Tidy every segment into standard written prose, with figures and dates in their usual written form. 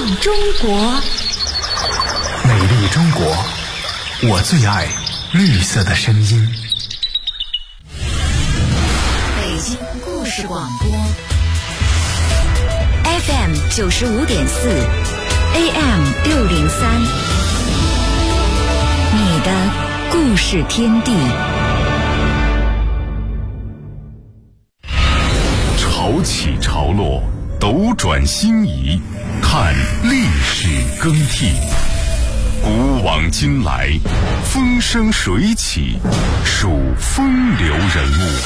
望中国， 美丽中国，我最爱绿色的声音。 北京故事广播 FM 95.4 AM 603，你的故事天地。 潮起潮落，斗转星移，看历史更替。古往今来，风生水起，数风流人物。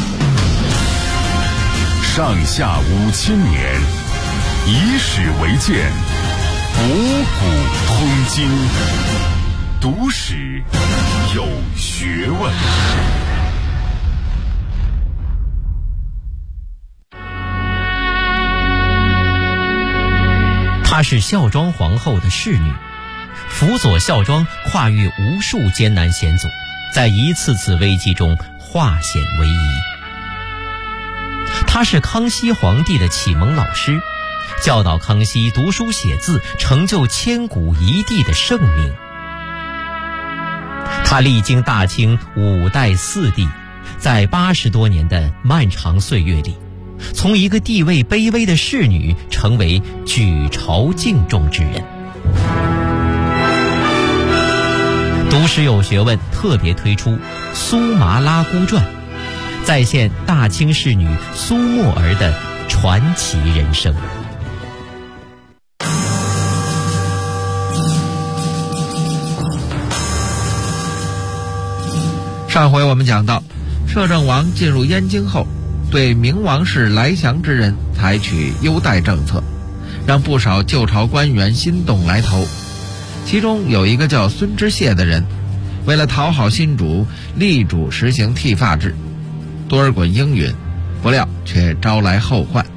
上下5000年，以史为鉴，博古通今，读史有学问。 她是孝庄皇后的侍女，辅佐孝庄跨越无数艰难险阻，在一次次危机中化险为夷。她是康熙皇帝的启蒙老师，教导康熙读书写字，成就千古一帝的盛名。她历经大清5代4帝，在80多年的漫长岁月里，从一个地位卑微的侍女成为举朝敬重之人。读史有学问特别推出《苏麻拉姑传》，再现大清侍女苏沫儿的传奇人生。 上回我们讲到，摄政王进入燕京后，对明王室来降之人采取优待政策，让不少旧朝官员心动来投。其中有一个叫孙知谢的人，为了讨好新主，力主实行剃发制。多尔衮应允，不料却招来后患。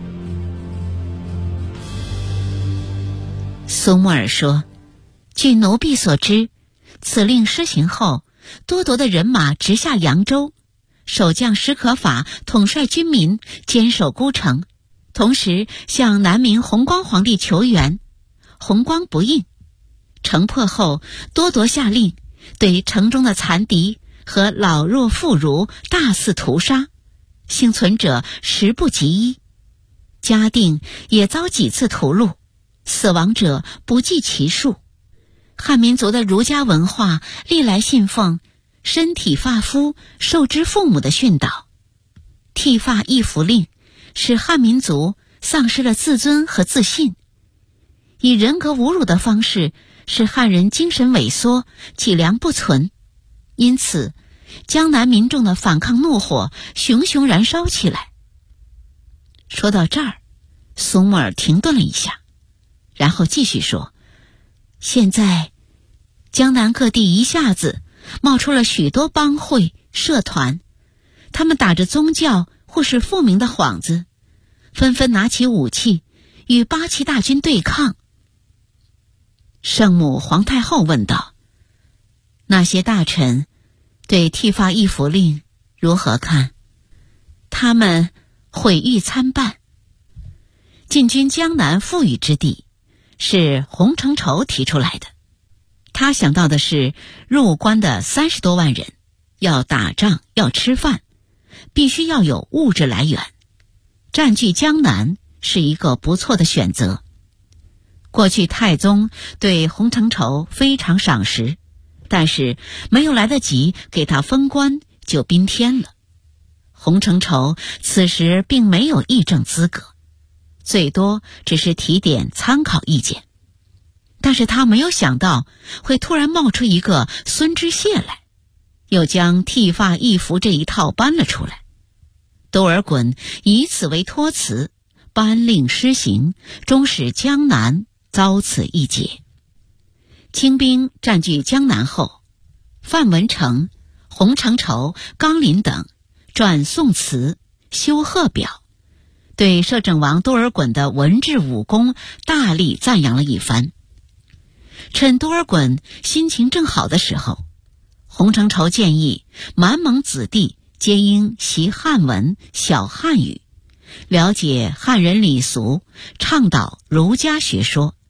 苏沫儿说，据奴婢所知，此令施行后，多铎的人马直下扬州，守将史可法统帅军民坚守孤城，同时向南明弘光皇帝求援，弘光不应。城破后，多铎下令对城中的残敌和老弱妇孺大肆屠杀，幸存者10不及1，嘉定也遭几次屠戮，死亡者不计其数。汉民族的儒家文化历来信奉身体发肤受之父母的训导，剃发易服令使汉民族丧失了自尊和自信，以人格侮辱的方式使汉人精神萎缩，脊梁不存。因此江南民众的反抗怒火熊熊燃烧起来。说到这儿，苏沫儿停顿了一下，然后继续说，现在江南各地一下子冒出了许多帮会社团，他们打着宗教或是复明的幌子，纷纷拿起武器与八旗大军对抗。圣母皇太后问道，那些大臣对剃发易服令如何看？他们毁誉参半。进军江南富裕之地是洪承畴提出来的，他想到的是入关的30多万人，要打仗要吃饭，必须要有物质来源，占据江南是一个不错的选择。过去太宗对洪承畴非常赏识，但是没有来得及给他封官就宾天了。洪承畴此时并没有议政资格，最多只是提点参考意见，但是他没有想到会突然冒出一个孙知谢来，又将剃发易服这一套搬了出来。多尔衮以此为托词，颁令施行，终使江南遭此一劫。清兵占据江南后，范文成、洪承畴、纲林等撰宋词、修贺表，对摄政王多尔衮的文治武功大力赞扬了一番。趁多尔衮心情正好的时候，洪承畴建议满蒙子弟皆应习汉文、晓汉语，了解汉人礼俗，倡导儒家学说，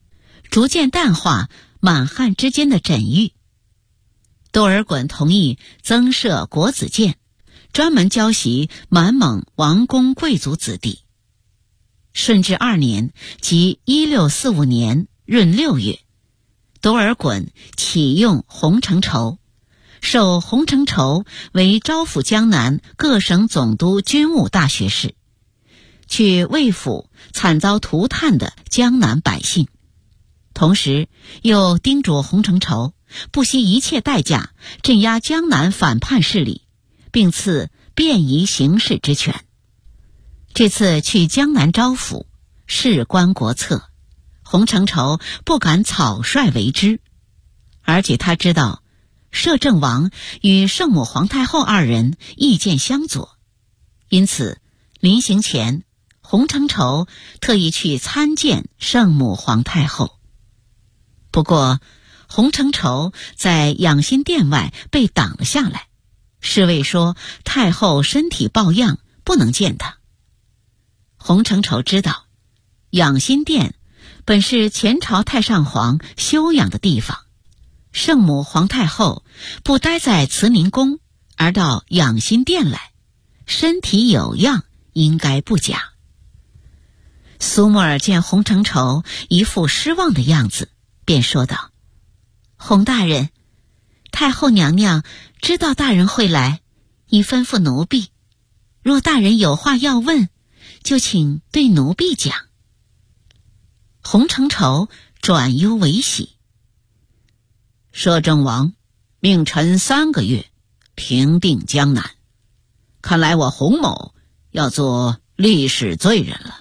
逐渐淡化满汉之间的枕欲。多尔衮同意增设国子监，专门教习满蒙王公贵族子弟。顺治2年，即1645年闰6月，多尔衮启用洪承畴，授洪承畴为招抚江南各省总督军务大学士，去慰抚惨遭涂炭的江南百姓。同时又叮嘱洪承畴不惜一切代价镇压江南反叛势力，并赐便宜行事之权。这次去江南招抚，事关国策，洪承畴不敢草率为之，而且他知道摄政王与圣母皇太后2人意见相左，因此临行前，洪承畴特意去参见圣母皇太后。不过洪承畴在养心殿外被挡了下来，侍卫说太后身体抱恙，不能见他。洪承畴知道养心殿本是前朝太上皇休养的地方，圣母皇太后不待在慈宁宫，而到养心殿来，身体有恙，应该不假。苏沫尔见洪承畴一副失望的样子，便说道：洪大人，太后娘娘知道大人会来，已吩咐奴婢，若大人有话要问，就请对奴婢讲。洪承畴转忧为喜，摄政王命臣3个月平定江南，看来我洪某要做历史罪人了。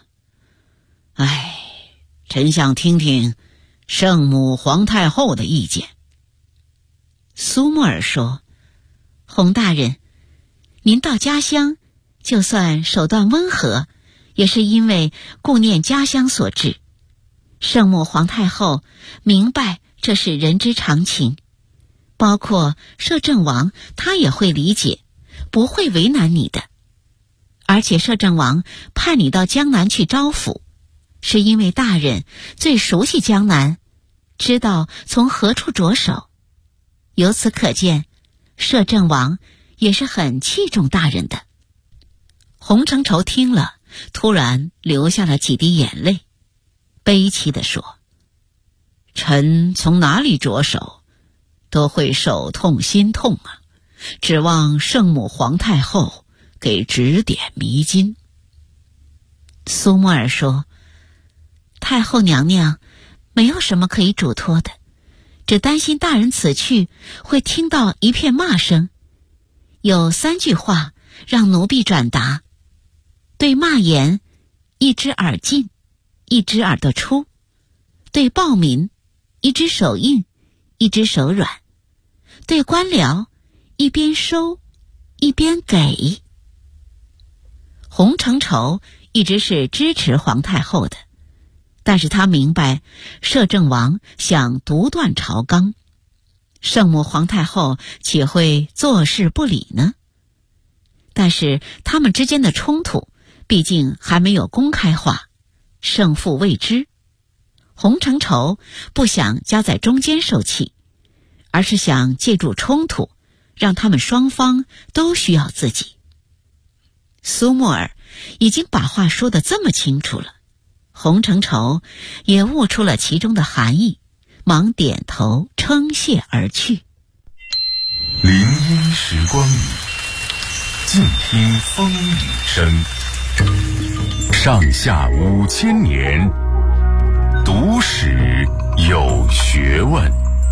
臣想听听圣母皇太后的意见。苏沫尔说：洪大人，您到家乡就算手段温和，也是因为顾念家乡所致。圣母皇太后明白这是人之常情，包括摄政王他也会理解，不会为难你的。而且摄政王派你到江南去招抚，是因为大人最熟悉江南，知道从何处着手。由此可见，摄政王也是很器重大人的。洪承畴听了，突然流下了几滴眼泪，悲戚地说：臣从哪里着手，都会手痛心痛啊，指望圣母皇太后给指点迷津。苏沫尔说：太后娘娘没有什么可以嘱托的，只担心大人此去会听到一片骂声。有3句话让奴婢转达：对骂言，一只耳进，一只耳朵出；对暴民，一只手硬，一只手软；对官僚，一边收，一边给。洪承畴一直是支持皇太后的，但是他明白摄政王想独断朝纲，圣母皇太后岂会坐视不理呢？但是他们之间的冲突毕竟还没有公开化，胜负未知。洪承畴不想夹在中间受气，而是想借助冲突，让他们双方都需要自己。苏沫尔已经把话说得这么清楚了，洪承畴也悟出了其中的含义，忙点头称谢而去。 林荫时光里，静听风雨声。上下5000年，读史有学问。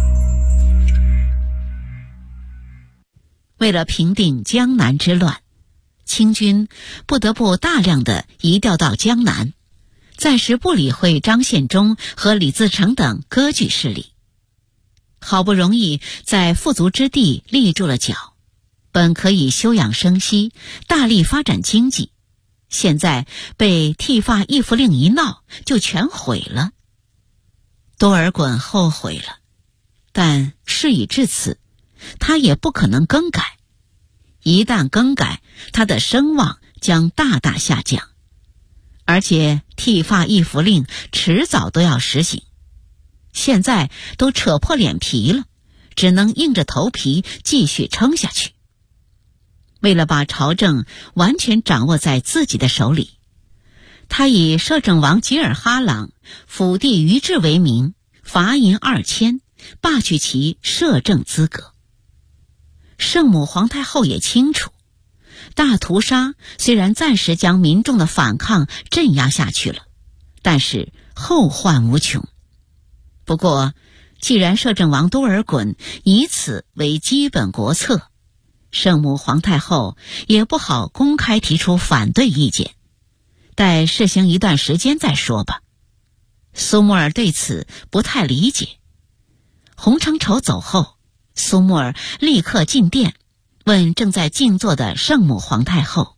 为了平定江南之乱，清军不得不大量的移调到江南，暂时不理会张献忠和李自成等割据势力。好不容易在富足之地立住了脚，本可以休养生息，大力发展经济，现在被剃发易服令一闹，就全毁了。多尔衮后悔了，但事已至此，他也不可能更改。一旦更改，他的声望将大大下降，而且剃发易服令迟早都要实行。 现在都扯破脸皮了，只能硬着头皮继续撑下去。为了把朝政完全掌握在自己的手里，他以摄政王吉尔哈朗辅地于治为名，罚银2000，罢去其摄政资格。圣母皇太后也清楚，大屠杀虽然暂时将民众的反抗镇压下去了，但是后患无穷。不过，既然摄政王多尔衮以此为基本国策，圣母皇太后也不好公开提出反对意见，待试行一段时间再说吧。苏木尔对此不太理解。洪承畴走后，苏木尔立刻进殿，问正在静坐的圣母皇太后：“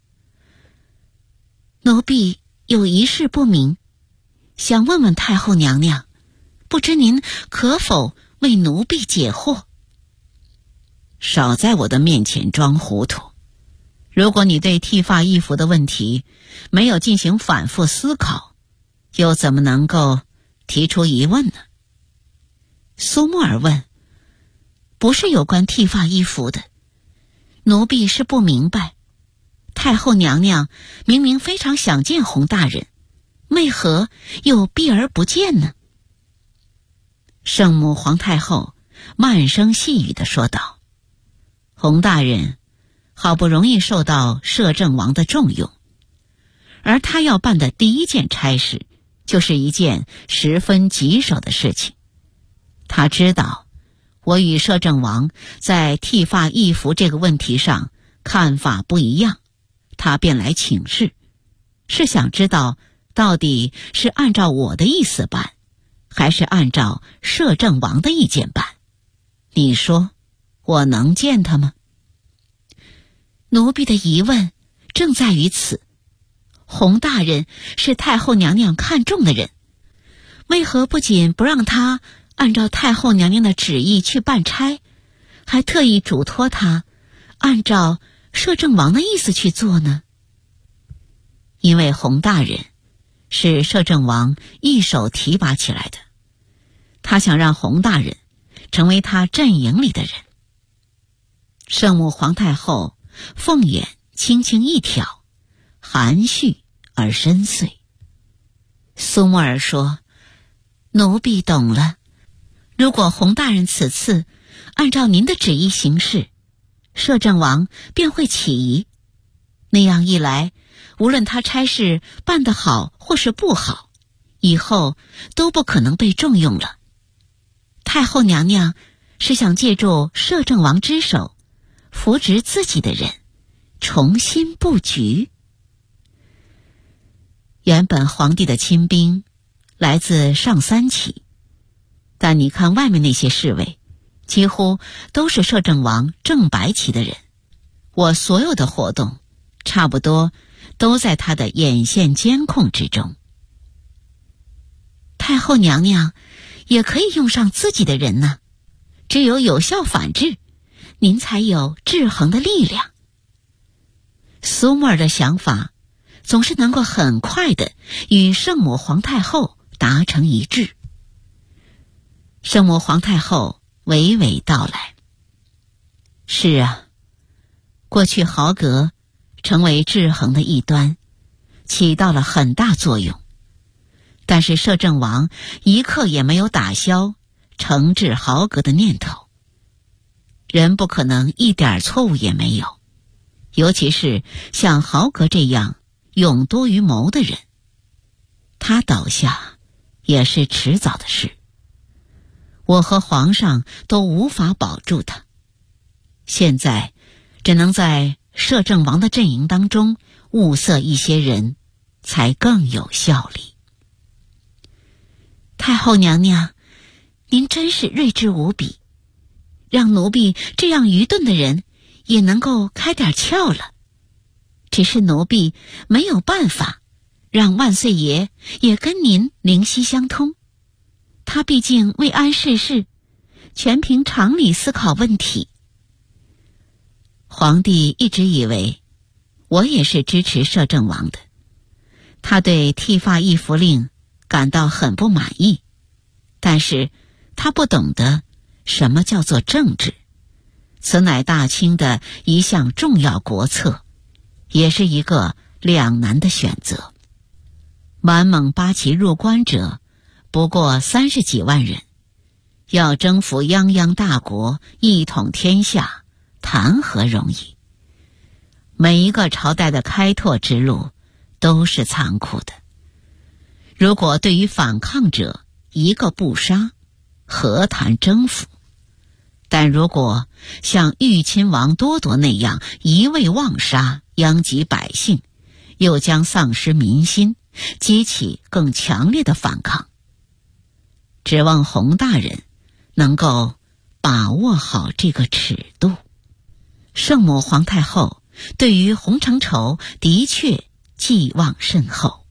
奴婢有一事不明，想问问太后娘娘，不知您可否为奴婢解惑？”“少在我的面前装糊涂。如果你对剃发易服的问题没有进行反复思考，又怎么能够提出疑问呢？”苏木尔问：“不是有关剃发易服的，奴婢是不明白，太后娘娘明明非常想见洪大人，为何又避而不见呢？”圣母皇太后慢声细语地说道：“洪大人好不容易受到摄政王的重用，而他要办的第一件差事就是一件十分棘手的事情。他知道我与摄政王在剃发易服这个问题上看法不一样，他便来请示，是想知道到底是按照我的意思办，还是按照摄政王的意见办。你说我能见他吗？”“奴婢的疑问正在于此，洪大人是太后娘娘看重的人，为何不仅不让他按照太后娘娘的旨意去办差，还特意嘱托他按照摄政王的意思去做呢？”“因为洪大人是摄政王一手提拔起来的，他想让洪大人成为他阵营里的人。”圣母皇太后凤眼轻轻一挑，含蓄而深邃。苏木尔说：“奴婢懂了。如果洪大人此次按照您的旨意行事，摄政王便会起疑。那样一来，无论他差事办得好或是不好，以后都不可能被重用了。太后娘娘是想借助摄政王之手，扶植自己的人，重新布局。”原本皇帝的亲兵来自上3旗，但你看外面那些侍卫，几乎都是摄政王正白旗的人。我所有的活动差不多都在他的眼线监控之中。太后娘娘也可以用上自己的人呢，只有有效反制，您才有制衡的力量。苏木尔的想法总是能够很快地与圣母皇太后达成一致。圣母皇太后娓娓道来：“是啊，过去豪格成为制衡的一端，起到了很大作用，但是摄政王一刻也没有打消惩治豪格的念头。人不可能一点错误也没有，尤其是像豪格这样勇多于谋的人，他倒下也是迟早的事。我和皇上都无法保住他，现在只能在摄政王的阵营当中物色一些人，才更有效力。”太后娘娘，您真是睿智无比，让奴婢这样愚钝的人也能够开点窍了。只是奴婢没有办法让万岁爷也跟您灵犀相通，他毕竟未谙世事，全凭常理思考问题。皇帝一直以为我也是支持摄政王的，他对剃发易服令感到很不满意， 但是他不懂得什么叫做政治，此乃大清的一项重要国策，也是一个两难的选择。满蒙八旗入关者不过30几万人，要征服泱泱大国，一统天下，谈何容易？每一个朝代的开拓之路都是残酷的。如果对于反抗者一个不杀，何谈征服？但如果像豫亲王多铎那样一味妄杀，殃及百姓，又将丧失民心，激起更强烈的反抗。指望洪大人能够把握好这个尺度。圣母皇太后对于洪承畴的确寄望甚厚。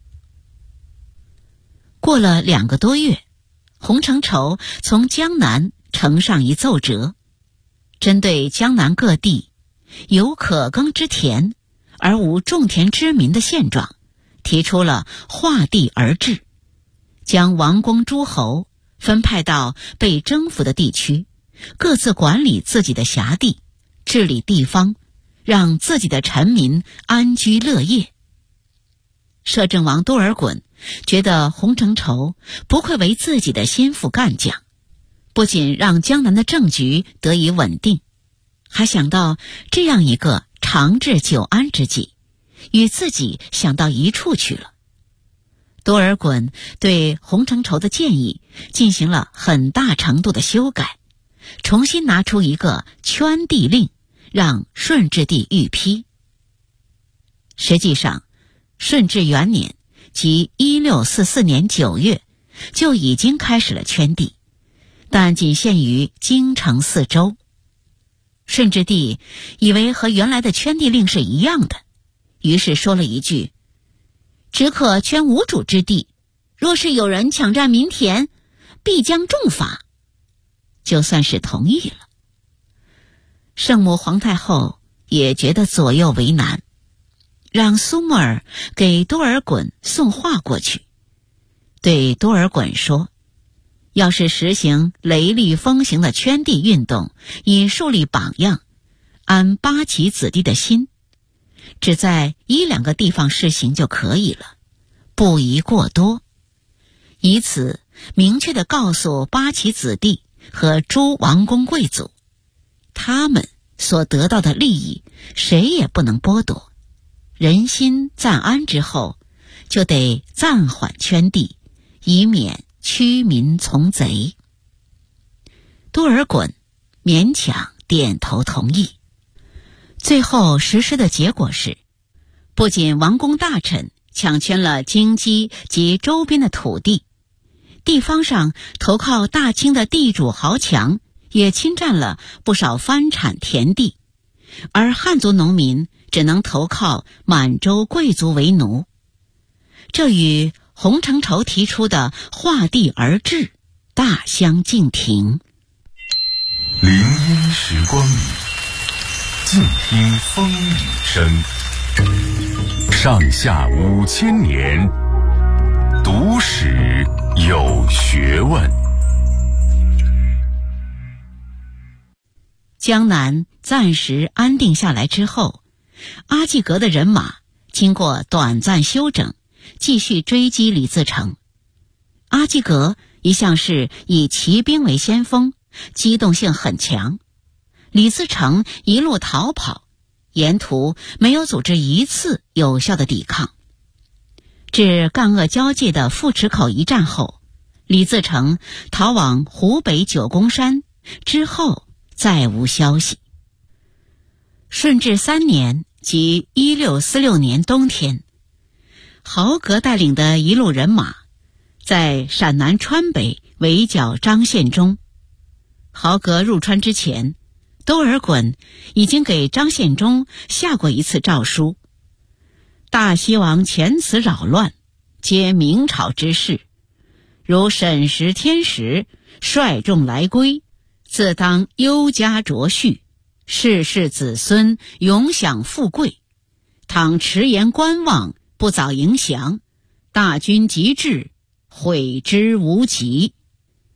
过了2个多月，洪承畴从江南呈上一奏折，针对江南各地有可耕之田而无种田之民的现状，提出了划地而治，将王公诸侯分派到被征服的地区，各自管理自己的辖地，治理地方，让自己的臣民安居乐业。摄政王多尔衮觉得洪承畴不愧为自己的心腹干将，不仅让江南的政局得以稳定，还想到这样一个长治久安之计，与自己想到一处去了。多尔衮对洪承畴的建议进行了很大程度的修改，重新拿出一个圈地令，让顺治帝御批。实际上，顺治元年即1644年9月就已经开始了圈地，但仅限于京城4州。顺治帝以为和原来的圈地令是一样的，于是说了一句：只可圈无主之地，若是有人抢占民田，必将重罚，就算是同意了。圣母皇太后也觉得左右为难，让苏木尔给多尔衮送话过去，对多尔衮说，要是实行雷厉风行的圈地运动，以树立榜样，安八旗子弟的心，只在1、2个地方施行就可以了，不宜过多，以此明确地告诉八旗子弟和诸王公贵族，他们所得到的利益谁也不能剥夺，人心暂安之后，就得暂缓圈地，以免驱民从贼。多尔衮勉强点头同意。最后实施的结果是，不仅王公大臣抢圈了京畿及周边的土地，地方上投靠大清的地主豪强也侵占了不少藩产田地，而汉族农民只能投靠满洲贵族为奴。这与洪承畴提出的划地而治大相径庭。 林荫时光里，静听风雨声。上下5000年，读史有学问。 江南暂时安定下来之后，阿济格的人马经过短暂休整，继续追击李自成。阿济格一向是以骑兵为先锋，机动性很强。李自成一路逃跑，沿途没有组织一次有效的抵抗。至赣鄂交界的富池口一战后，李自成逃往湖北九宫山，之后再无消息。顺治3年即1646年冬天，豪格带领的一路人马在陕南川北围剿张献忠。豪格入川之前，多尔衮已经给张献忠下过一次诏书：大西王遣此扰乱，皆明朝之事，如审时天时，率众来归，自当优加卓序，世世子孙永享富贵。倘迟延观望，不早迎降，大军即至，悔之无及。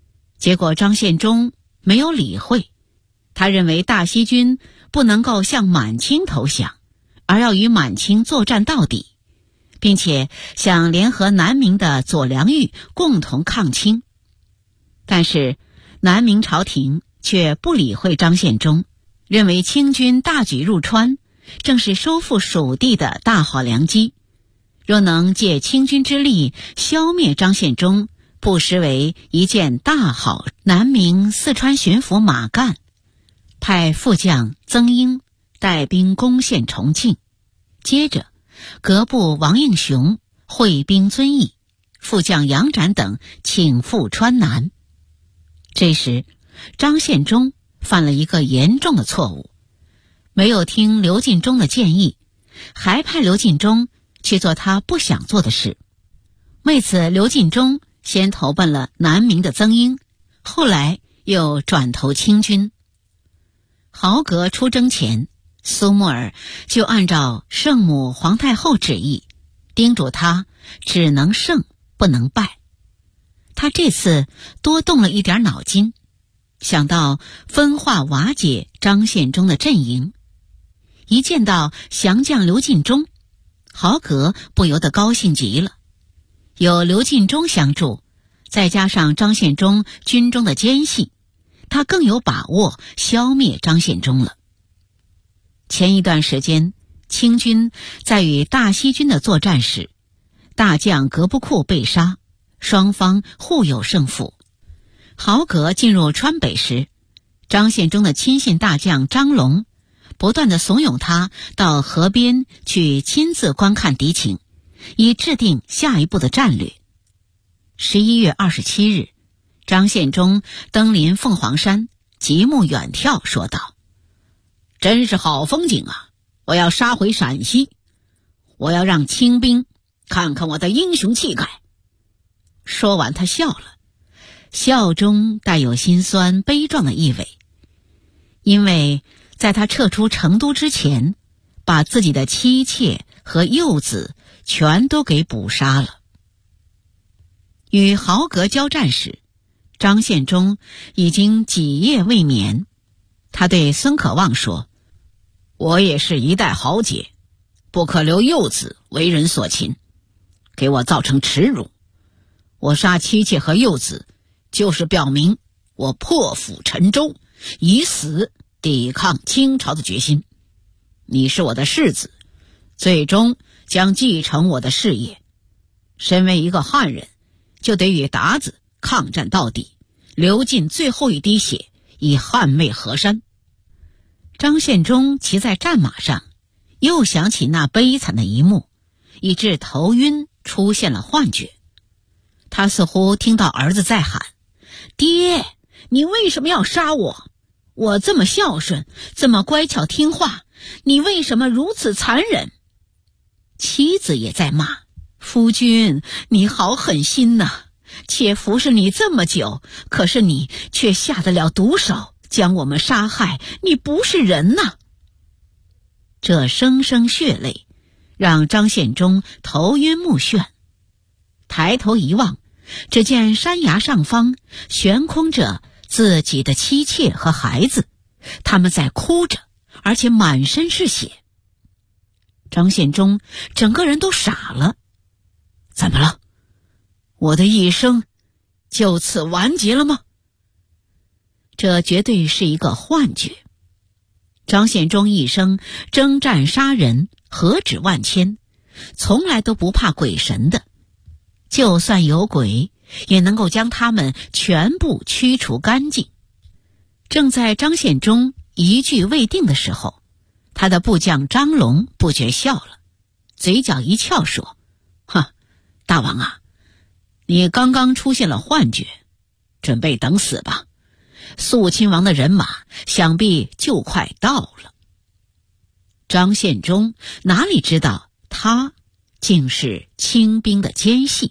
结果张献忠没有理会，他认为大西军不能够向满清投降，而要与满清作战到底，并且想联合南明的左良玉共同抗清。但是南明朝廷却不理会张献忠，认为清军大举入川，正是收复蜀地的大好良机，若能借清军之力消灭张献忠，不失为一件大好。南明四川巡抚马干派副将曾英带兵攻陷重庆，接着阁部王应熊会兵遵义，副将杨展等请赴川南。这时张献忠犯了一个严重的错误，没有听刘进忠的建议，还派刘进忠去做他不想做的事。为此，刘进忠先投奔了南明的曾英，后来又转投清军。豪格出征前，苏木尔就按照圣母皇太后旨意，叮嘱他只能胜不能败。他这次多动了一点脑筋，想到分化瓦解张献忠的阵营。一见到降将刘进忠，豪格不由得高兴极了。有刘进忠相助，再加上张献忠军中的奸细，他更有把握消灭张献忠了。前一段时间，清军在与大西军的作战时，大将格布库被杀，双方互有胜负。豪格进入川北时，张献忠的亲信大将张龙不断地怂恿他到河边去亲自观看敌情，以制定下一步的战略。11月27日，张献忠登临凤凰山，极目远眺，说道：“真是好风景啊！我要杀回陕西，我要让清兵看看我的英雄气概。”说完他笑了，笑中带有心酸悲壮的意味，因为在他撤出成都之前，把自己的妻妾和幼子全都给捕杀了。与豪格交战时，张献忠已经几夜未眠。他对孙可望说：“我也是一代豪杰，不可留幼子为人所擒，给我造成耻辱。我杀妻妾和幼子，就是表明我破釜沉舟，以死抵抗清朝的决心。你是我的世子，最终将继承我的事业。身为一个汉人，就得与鞑子抗战到底，流尽最后一滴血，以捍卫河山。”张献忠骑在战马上，又想起那悲惨的一幕，以致头晕，出现了幻觉。他似乎听到儿子在喊：“爹，你为什么要杀我？我这么孝顺，这么乖巧听话，你为什么如此残忍？”妻子也在骂：“夫君，你好狠心呐！妾服侍你这么久，可是你却下得了毒手，将我们杀害，你不是人呐！”这声声血泪让张献忠头晕目眩，抬头一望，只见山崖上方悬空着自己的妻妾和孩子，他们在哭着，而且满身是血。张献忠整个人都傻了。怎么了？我的一生就此完结了吗？这绝对是一个幻觉。张献忠一生征战杀人，何止万千，从来都不怕鬼神的，就算有鬼，也能够将他们全部驱除干净。正在张献忠一句未定的时候，他的部将张龙不觉笑了，嘴角一翘说：“大王啊，你刚刚出现了幻觉，准备等死吧。肃亲王的人马想必就快到了。”张献忠哪里知道，他竟是清兵的奸细。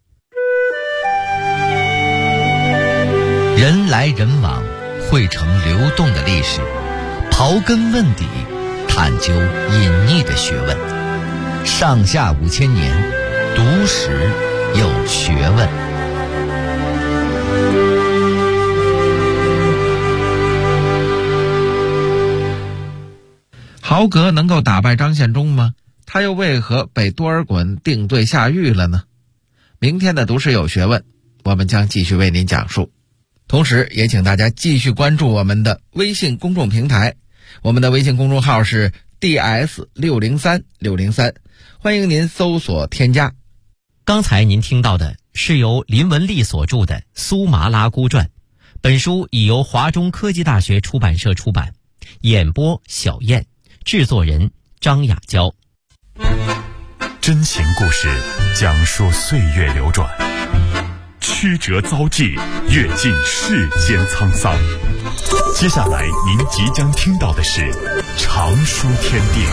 人来人往，汇成流动的历史，刨根问底，探究隐匿的学问。上下5000年，读史有学问。 豪格能够打败张献忠吗？他又为何被多尔衮定罪下狱了呢？明天的读诗有学问，我们将继续为您讲述。同时也请大家继续关注我们的微信公众平台，我们的微信公众号是 DS603603，欢迎您搜索添加。 刚才您听到的是由林文丽所著的《苏麻拉姑传》，本书已由华中科技大学出版社出版，演播小燕，制作人张雅娇。 真情故事讲述岁月流转，曲折遭际，阅尽世间沧桑。接下来您即将听到的是长书天地。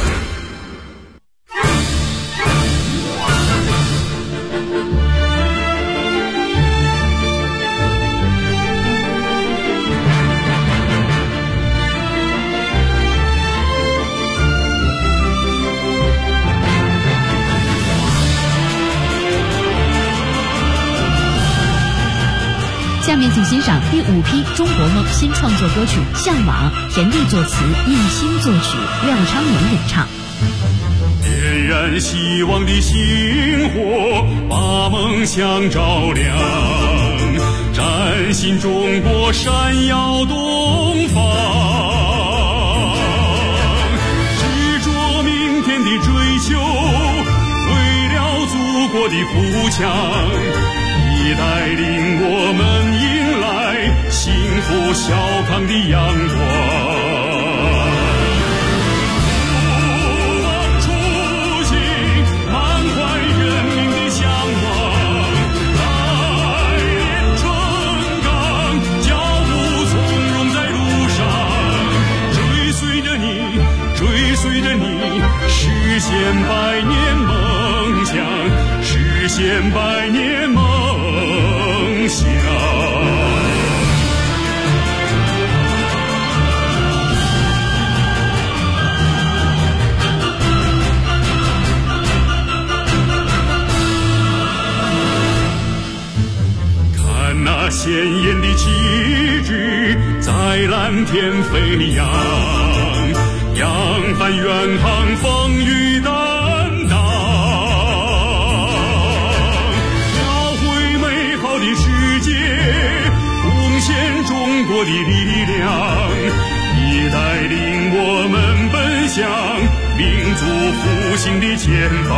下面请欣赏第5批中国梦新创作歌曲《向往》，田地作词，印心作曲，廖昌永演唱。 点燃希望的星火，把梦想照亮，崭新中国闪耀东方，执着明天的追求，为了祖国的富强，你带领我们迎来幸福小康的阳光。不忘初心，满怀人民的向往，来年春岗，脚步从容在路上，追随着你，追随着你，实现百年梦想，实现百年梦想。看那鲜艳的旗帜在蓝天飞扬，扬帆远航，风雨担当，描绘美好的世界，贡献中国的力量，你带领我们奔向民族复兴的前方。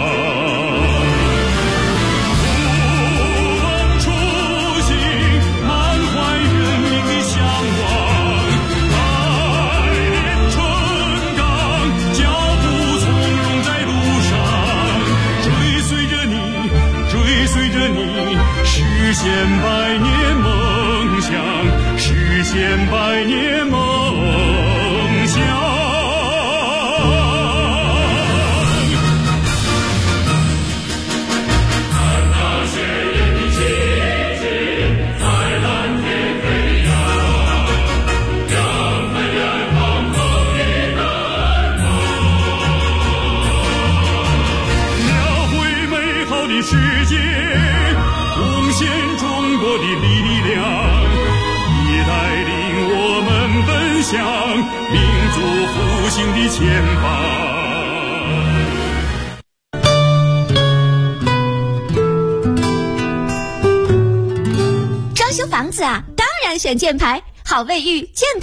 实现百年梦想，实现百年梦想。看那鲜艳的旗帜在蓝天飞扬，扬帆远航，风雨担当，描绘美好的世界，贡献中国的力量，你带领我们奔向民族复兴的前方。 装修房子啊，当然选箭牌，好卫浴、健